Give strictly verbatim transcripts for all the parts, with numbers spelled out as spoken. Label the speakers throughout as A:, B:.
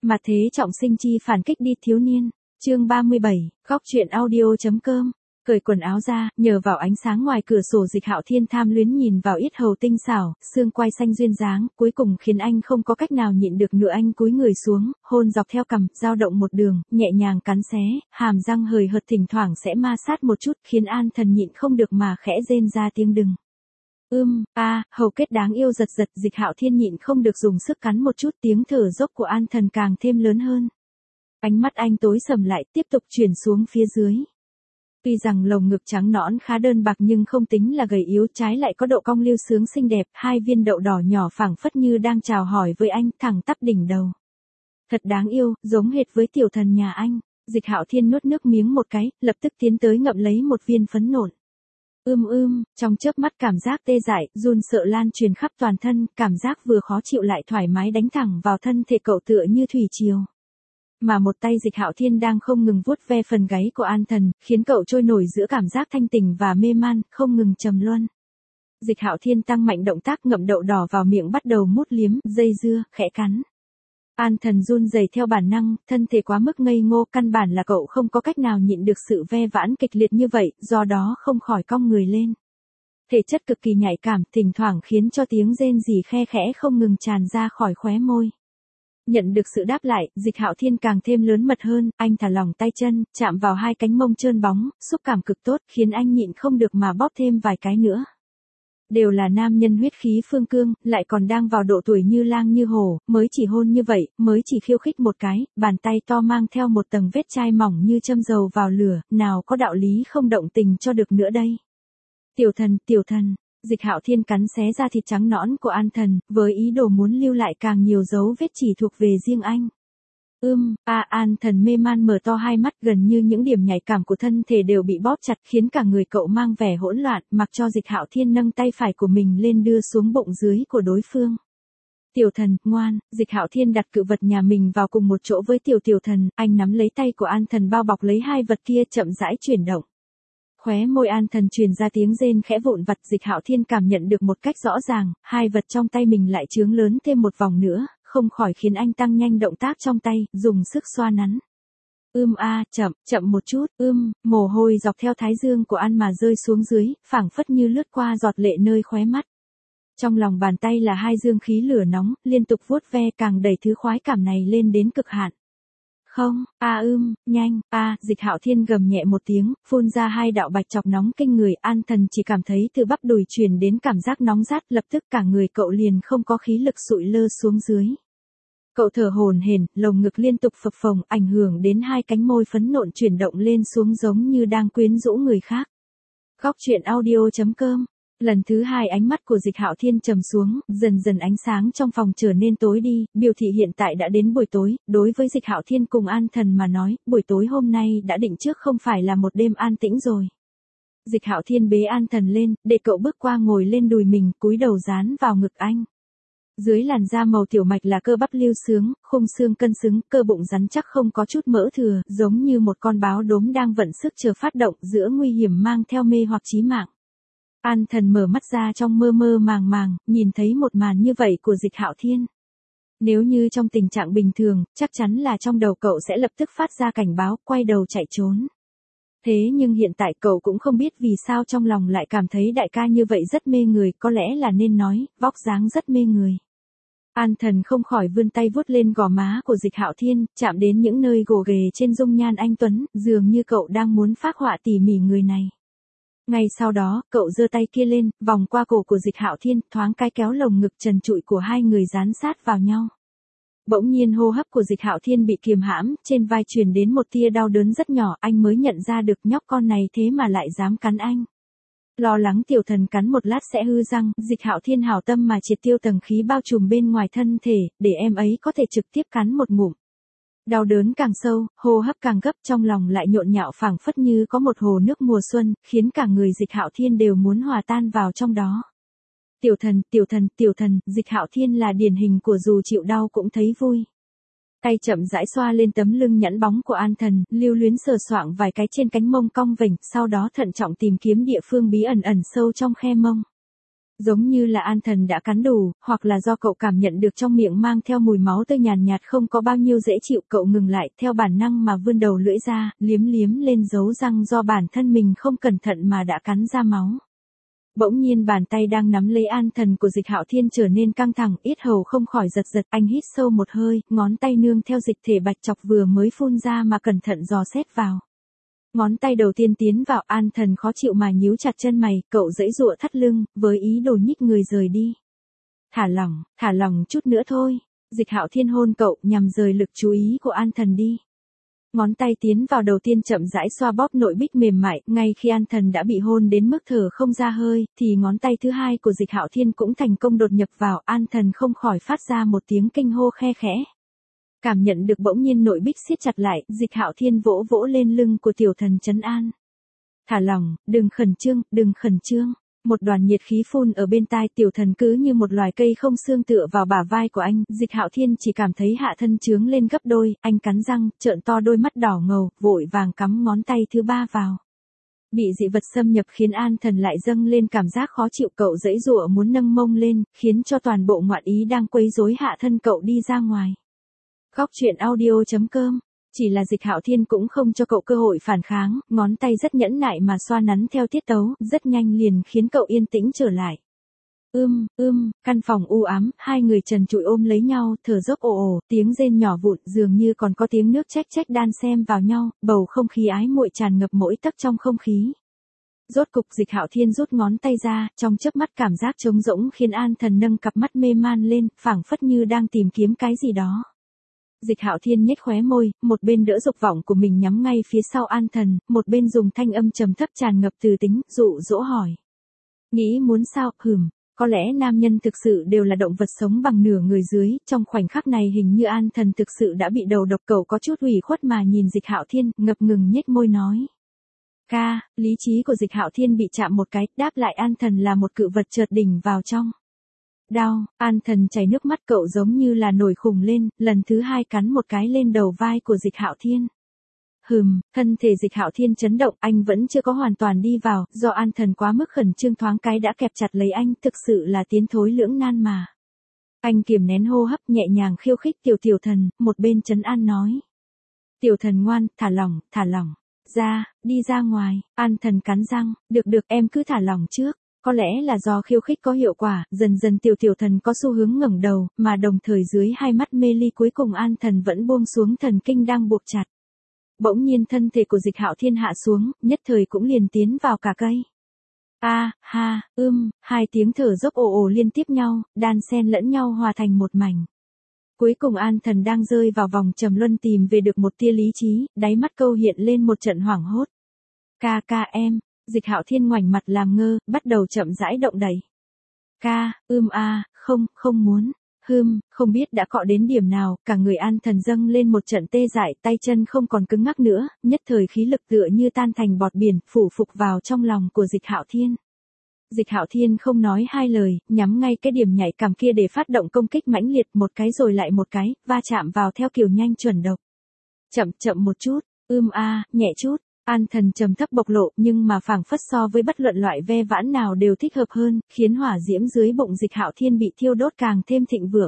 A: Mà thế trọng sinh chi phản kích đi thiếu niên. Chương ba mươi bảy, góc truyện audio.com. Cởi quần áo ra, nhờ vào ánh sáng ngoài cửa sổ Dịch Hạo Thiên tham luyến nhìn vào yết hầu tinh xảo, xương quai xanh duyên dáng, cuối cùng khiến anh không có cách nào nhịn được nữa, anh cúi người xuống, hôn dọc theo cằm, dao động một đường, nhẹ nhàng cắn xé, hàm răng hời hợt thỉnh thoảng sẽ ma sát một chút, khiến An Thần nhịn không được mà khẽ rên ra tiếng đừng. Ưm, a, à, hầu kết đáng yêu giật giật, Dịch Hạo Thiên nhịn không được dùng sức cắn một chút, tiếng thở dốc của An Thần càng thêm lớn hơn. Ánh mắt anh tối sầm lại, tiếp tục chuyển xuống phía dưới. Tuy rằng lồng ngực trắng nõn khá đơn bạc nhưng không tính là gầy yếu, trái lại có độ cong lưu sướng xinh đẹp, hai viên đậu đỏ nhỏ phảng phất như đang chào hỏi với anh, thẳng tắp đỉnh đầu. Thật đáng yêu, giống hệt với tiểu thần nhà anh. Dịch Hạo Thiên nuốt nước miếng một cái, lập tức tiến tới ngậm lấy một viên phấn nộn. Ưm ưm, trong chớp mắt cảm giác tê dại, run sợ lan truyền khắp toàn thân, cảm giác vừa khó chịu lại thoải mái đánh thẳng vào thân thể cậu tựa như thủy triều. Mà một tay Dịch Hạo Thiên đang không ngừng vuốt ve phần gáy của An Thần, khiến cậu trôi nổi giữa cảm giác thanh tỉnh và mê man, không ngừng trầm luân. Dịch Hạo Thiên tăng mạnh động tác, ngậm đậu đỏ vào miệng, bắt đầu mút liếm, dây dưa, khẽ cắn. An Thần run rẩy theo bản năng, thân thể quá mức ngây ngô, căn bản là cậu không có cách nào nhịn được sự ve vãn kịch liệt như vậy, do đó không khỏi cong người lên. Thể chất cực kỳ nhạy cảm, thỉnh thoảng khiến cho tiếng rên rỉ khe khẽ không ngừng tràn ra khỏi khóe môi. Nhận được sự đáp lại, Dịch Hạo Thiên càng thêm lớn mật hơn, anh thả lỏng tay chân, chạm vào hai cánh mông trơn bóng, xúc cảm cực tốt, khiến anh nhịn không được mà bóp thêm vài cái nữa. Đều là nam nhân huyết khí phương cương, lại còn đang vào độ tuổi như lang như hổ, mới chỉ hôn như vậy, mới chỉ khiêu khích một cái, bàn tay to mang theo một tầng vết chai mỏng như châm dầu vào lửa, nào có đạo lý không động tình cho được nữa đây. Tiểu thần, tiểu thần. Dịch Hạo Thiên cắn xé ra thịt trắng nõn của An Thần, với ý đồ muốn lưu lại càng nhiều dấu vết chỉ thuộc về riêng anh. Ưm, a à, An Thần mê man mở to hai mắt, gần như những điểm nhạy cảm của thân thể đều bị bóp chặt, khiến cả người cậu mang vẻ hỗn loạn, mặc cho Dịch Hạo Thiên nâng tay phải của mình lên đưa xuống bụng dưới của đối phương. Tiểu thần, ngoan. Dịch Hạo Thiên đặt cự vật nhà mình vào cùng một chỗ với tiểu tiểu thần, anh nắm lấy tay của An Thần bao bọc lấy hai vật kia, chậm rãi chuyển động. Khóe môi An Thần truyền ra tiếng rên khẽ vụn vặt, Dịch Hạo Thiên cảm nhận được một cách rõ ràng, hai vật trong tay mình lại trướng lớn thêm một vòng nữa, không khỏi khiến anh tăng nhanh động tác trong tay, dùng sức xoa nắn. Ưm a, chậm, chậm một chút, ưm, mồ hôi dọc theo thái dương của An mà rơi xuống dưới, phảng phất như lướt qua giọt lệ nơi khóe mắt. Trong lòng bàn tay là hai dương khí lửa nóng, liên tục vuốt ve càng đẩy thứ khoái cảm này lên đến cực hạn. Không, a ưm, nhanh, a, Dịch Hạo Thiên gầm nhẹ một tiếng, phun ra hai đạo bạch chọc nóng kinh người, An Thần chỉ cảm thấy từ bắp đùi truyền đến cảm giác nóng rát, lập tức cả người cậu liền không có khí lực sụi lơ xuống dưới. Cậu thở hổn hển, lồng ngực liên tục phập phồng, ảnh hưởng đến hai cánh môi phấn nộn chuyển động lên xuống giống như đang quyến rũ người khác. Góc truyện audio.com. Lần thứ hai ánh mắt của Dịch Hạo Thiên trầm xuống, dần dần ánh sáng trong phòng trở nên tối đi, biểu thị hiện tại đã đến buổi tối, đối với Dịch Hạo Thiên cùng An Thần mà nói, buổi tối hôm nay đã định trước không phải là một đêm an tĩnh rồi. Dịch Hạo Thiên bế An Thần lên, để cậu bước qua ngồi lên đùi mình, cúi đầu dán vào ngực anh. Dưới làn da màu tiểu mạch là cơ bắp lưu sướng, khung xương cân xứng, cơ bụng rắn chắc không có chút mỡ thừa, giống như một con báo đốm đang vận sức chờ phát động, giữa nguy hiểm mang theo mê hoặc chí mạng. An Thần mở mắt ra trong mơ mơ màng màng, nhìn thấy một màn như vậy của Dịch Hạo Thiên. Nếu như trong tình trạng bình thường, chắc chắn là trong đầu cậu sẽ lập tức phát ra cảnh báo, quay đầu chạy trốn. Thế nhưng hiện tại cậu cũng không biết vì sao trong lòng lại cảm thấy đại ca như vậy rất mê người, có lẽ là nên nói, vóc dáng rất mê người. An Thần không khỏi vươn tay vuốt lên gò má của Dịch Hạo Thiên, chạm đến những nơi gồ ghề trên dung nhan anh tuấn, dường như cậu đang muốn phác họa tỉ mỉ người này. Ngay sau đó, cậu giơ tay kia lên, vòng qua cổ của Dịch Hạo Thiên, thoáng cái kéo lồng ngực trần trụi của hai người dán sát vào nhau. Bỗng nhiên hô hấp của Dịch Hạo Thiên bị kiềm hãm, trên vai truyền đến một tia đau đớn rất nhỏ, anh mới nhận ra được nhóc con này thế mà lại dám cắn anh. Lo lắng tiểu thần cắn một lát sẽ hư răng, Dịch Hạo Thiên hảo tâm mà triệt tiêu tầng khí bao trùm bên ngoài thân thể, để em ấy có thể trực tiếp cắn một ngụm. Đau đớn càng sâu, hô hấp càng gấp, trong lòng lại nhộn nhạo phảng phất như có một hồ nước mùa xuân, khiến cả người Dịch Hạo Thiên đều muốn hòa tan vào trong đó. Tiểu thần, tiểu thần, tiểu thần, Dịch Hạo Thiên là điển hình của dù chịu đau cũng thấy vui. Tay chậm rãi xoa lên tấm lưng nhẵn bóng của An Thần, lưu luyến sờ soạng vài cái trên cánh mông cong vểnh, sau đó thận trọng tìm kiếm địa phương bí ẩn ẩn sâu trong khe mông. Giống như là An Thần đã cắn đủ, hoặc là do cậu cảm nhận được trong miệng mang theo mùi máu tươi nhàn nhạt không có bao nhiêu dễ chịu, cậu ngừng lại, theo bản năng mà vươn đầu lưỡi ra, liếm liếm lên dấu răng do bản thân mình không cẩn thận mà đã cắn ra máu. Bỗng nhiên bàn tay đang nắm lấy An Thần của Dịch Hạo Thiên trở nên căng thẳng, yết hầu không khỏi giật giật, anh hít sâu một hơi, ngón tay nương theo dịch thể bạch chọc vừa mới phun ra mà cẩn thận dò xét vào. Ngón tay đầu tiên tiến vào, An Thần khó chịu mà nhíu chặt chân mày, cậu giãy giụa thắt lưng, với ý đồ nhích người rời đi. Thả lỏng, thả lỏng chút nữa thôi. Dịch Hạo Thiên hôn cậu, nhằm rời lực chú ý của An Thần đi. Ngón tay tiến vào đầu tiên chậm rãi xoa bóp nội bích mềm mại, ngay khi An Thần đã bị hôn đến mức thở không ra hơi, thì ngón tay thứ hai của Dịch Hạo Thiên cũng thành công đột nhập vào, An Thần không khỏi phát ra một tiếng kinh hô khe khẽ. Cảm nhận được bỗng nhiên nội bích siết chặt lại, Dịch Hạo Thiên vỗ vỗ lên lưng của tiểu thần trấn an. Thả lỏng, đừng khẩn trương, đừng khẩn trương. Một đoàn nhiệt khí phun ở bên tai, tiểu thần cứ như một loài cây không xương tựa vào bả vai của anh, Dịch Hạo Thiên chỉ cảm thấy hạ thân trướng lên gấp đôi, anh cắn răng, trợn to đôi mắt đỏ ngầu, vội vàng cắm ngón tay thứ ba vào. Bị dị vật xâm nhập khiến An Thần lại dâng lên cảm giác khó chịu, cậu giãy giụa muốn nâng mông lên, khiến cho toàn bộ ngoạn ý đang quấy rối hạ thân cậu đi ra ngoài. Góc truyện audio chấm com. Chỉ là Dịch Hạo Thiên cũng không cho cậu cơ hội phản kháng, ngón tay rất nhẫn nại mà xoa nắn theo tiết tấu, rất nhanh liền khiến cậu yên tĩnh trở lại. Ưm, ưm, căn phòng u ám, hai người trần trụi ôm lấy nhau, thở dốc ồ ồ, tiếng rên nhỏ vụn, dường như còn có tiếng nước chếch chếch đan xen vào nhau, bầu không khí ái muội tràn ngập mỗi tấc trong không khí. Rốt cục Dịch Hạo Thiên rút ngón tay ra, trong chớp mắt cảm giác trống rỗng khiến An Thần nâng cặp mắt mê man lên, phảng phất như đang tìm kiếm cái gì đó. Dịch Hạo Thiên nhếch khóe môi, một bên đỡ dục vọng của mình nhắm ngay phía sau An Thần, một bên dùng thanh âm trầm thấp tràn ngập từ tính, dụ dỗ hỏi. Nghĩ muốn sao, hừm, có lẽ nam nhân thực sự đều là động vật sống bằng nửa người dưới, trong khoảnh khắc này hình như An Thần thực sự đã bị đầu độc, cậu có chút ủy khuất mà nhìn Dịch Hạo Thiên, ngập ngừng nhếch môi nói. Ca, lý trí của Dịch Hạo Thiên bị chạm một cái, đáp lại An Thần là một cự vật chợt đỉnh vào trong. Đau, An Thần chảy nước mắt, cậu giống như là nổi khùng lên, lần thứ hai cắn một cái lên đầu vai của Dịch Hạo Thiên. Hừm, thân thể Dịch Hạo Thiên chấn động, anh vẫn chưa có hoàn toàn đi vào, do An Thần quá mức khẩn trương thoáng cái đã kẹp chặt lấy anh, thực sự là tiến thối lưỡng nan mà. Anh kiềm nén hô hấp, nhẹ nhàng khiêu khích tiểu tiểu thần, một bên trấn an nói. Tiểu thần ngoan, thả lỏng, thả lỏng. Ra, đi ra ngoài. An Thần cắn răng, được được, em cứ thả lỏng trước. Có lẽ là do khiêu khích có hiệu quả, dần dần tiểu tiểu thần có xu hướng ngẩng đầu, mà đồng thời dưới hai mắt mê ly cuối cùng An Thần vẫn buông xuống thần kinh đang buộc chặt. Bỗng nhiên thân thể của Dịch Hạo Thiên hạ xuống, nhất thời cũng liền tiến vào cả cây. A, ha, ưm, hai tiếng thở dốc ồ ồ liên tiếp nhau, đan xen lẫn nhau hòa thành một mảnh. Cuối cùng An Thần đang rơi vào vòng trầm luân tìm về được một tia lý trí, đáy mắt câu hiện lên một trận hoảng hốt. Ca ca em. Dịch Hạo Thiên ngoảnh mặt làm ngơ, bắt đầu chậm rãi động đậy. Ca, ưm a, không, không muốn. Hưm, không biết đã cọ đến điểm nào, cả người An Thần dâng lên một trận tê dại, tay chân không còn cứng ngắc nữa, nhất thời khí lực tựa như tan thành bọt biển, phủ phục vào trong lòng của Dịch Hạo Thiên. Dịch Hạo Thiên không nói hai lời, nhắm ngay cái điểm nhạy cảm kia để phát động công kích mãnh liệt, một cái rồi lại một cái, va chạm vào theo kiểu nhanh chuẩn độc. Chậm chậm một chút, ưm a, nhẹ chút. An Thần trầm thấp bộc lộ, nhưng mà phảng phất so với bất luận loại ve vãn nào đều thích hợp hơn, khiến hỏa diễm dưới bụng Dịch Hạo Thiên bị thiêu đốt càng thêm thịnh vượng.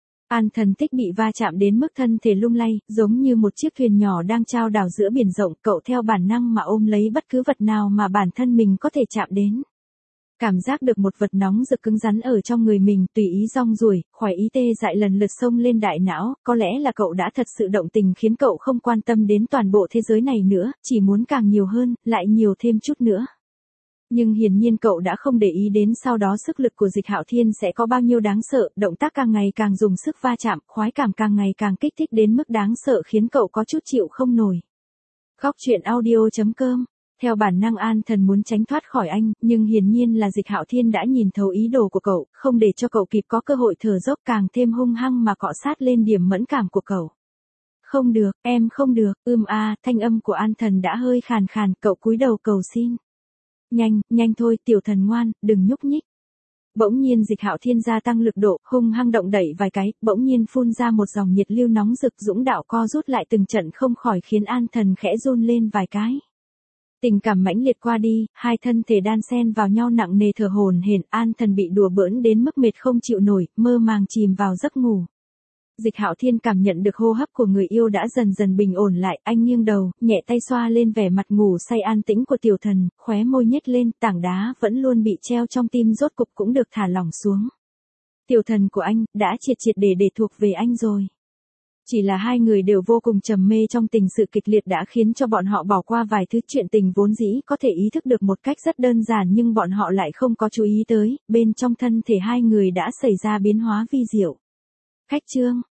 A: An Thần thích bị va chạm đến mức thân thể lung lay, giống như một chiếc thuyền nhỏ đang chao đảo giữa biển rộng, cậu theo bản năng mà ôm lấy bất cứ vật nào mà bản thân mình có thể chạm đến. Cảm giác được một vật nóng rực cứng rắn ở trong người mình, tùy ý rong ruổi, khoái ý tê dại lần lượt xông lên đại não, có lẽ là cậu đã thật sự động tình khiến cậu không quan tâm đến toàn bộ thế giới này nữa, chỉ muốn càng nhiều hơn, lại nhiều thêm chút nữa. Nhưng hiển nhiên cậu đã không để ý đến sau đó sức lực của Dịch Hạo Thiên sẽ có bao nhiêu đáng sợ, động tác càng ngày càng dùng sức va chạm, khoái cảm càng ngày càng kích thích đến mức đáng sợ khiến cậu có chút chịu không nổi. Góc truyện audio chấm com. Theo bản năng An Thần muốn tránh thoát khỏi anh, nhưng hiển nhiên là Dịch Hạo Thiên đã nhìn thấu ý đồ của cậu, không để cho cậu kịp có cơ hội thở dốc, càng thêm hung hăng mà cọ sát lên điểm mẫn cảm của cậu. Không được, em không được, ưm a, thanh âm của An Thần đã hơi khàn khàn, cậu cúi đầu cầu xin. Nhanh, nhanh thôi, tiểu thần ngoan, đừng nhúc nhích. Bỗng nhiên Dịch Hạo Thiên gia tăng lực độ, hung hăng động đẩy vài cái, bỗng nhiên phun ra một dòng nhiệt lưu nóng rực, dũng đạo co rút lại từng trận không khỏi khiến An Thần khẽ run lên vài cái. Tình cảm mãnh liệt qua đi, hai thân thể đan xen vào nhau nặng nề thở hổn hển, An Thần bị đùa bỡn đến mức mệt không chịu nổi, mơ màng chìm vào giấc ngủ. Dịch Hạo Thiên cảm nhận được hô hấp của người yêu đã dần dần bình ổn lại, anh nghiêng đầu, nhẹ tay xoa lên vẻ mặt ngủ say an tĩnh của tiểu thần, khóe môi nhếch lên, tảng đá vẫn luôn bị treo trong tim rốt cục cũng được thả lỏng xuống. Tiểu thần của anh, đã triệt triệt để để thuộc về anh rồi. Chỉ là hai người đều vô cùng trầm mê trong tình sự kịch liệt đã khiến cho bọn họ bỏ qua vài thứ chuyện tình vốn dĩ có thể ý thức được một cách rất đơn giản nhưng bọn họ lại không có chú ý tới, bên trong thân thể hai người đã xảy ra biến hóa vi diệu. Khách trương,